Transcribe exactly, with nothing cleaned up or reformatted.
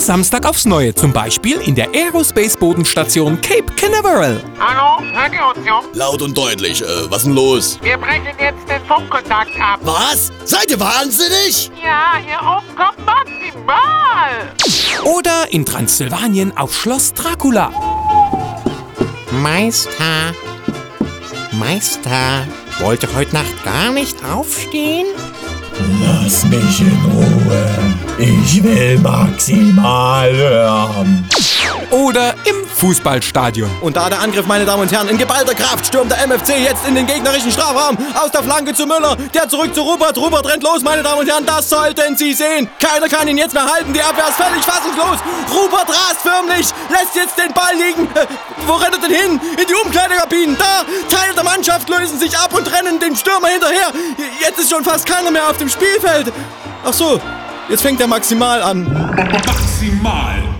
Samstag aufs Neue, zum Beispiel in der Aerospace-Bodenstation Cape Canaveral. Hallo, hört ihr uns, Jungs? Laut und deutlich. Äh, was denn los? Wir brechen jetzt den Funkkontakt ab. Was? Seid ihr wahnsinnig? Ja, hier oben kommt maximal. Oder in Transsilvanien auf Schloss Dracula. Meister, Meister, wollte heute Nacht gar nicht aufstehen? Lass mich in Ruhe. Ich will maximal hören. Oder im Fußballstadion. Und da der Angriff, meine Damen und Herren, in geballter Kraft stürmt der M F C jetzt in den gegnerischen Strafraum. Aus der Flanke zu Müller, der zurück zu Rupert. Rupert rennt los, meine Damen und Herren, das sollten Sie sehen. Keiner kann ihn jetzt mehr halten, die Abwehr ist völlig fassungslos. Rupert rast förmlich, lässt jetzt den Ball liegen. Äh, wo rennt er denn hin? In die Umkleidekabinen. Da, Teile der Mannschaft lösen sich ab und rennen dem Stürmer hinterher. Jetzt ist schon fast keiner mehr auf dem Spielfeld. Ach so, jetzt fängt der Maximal an. Maximal.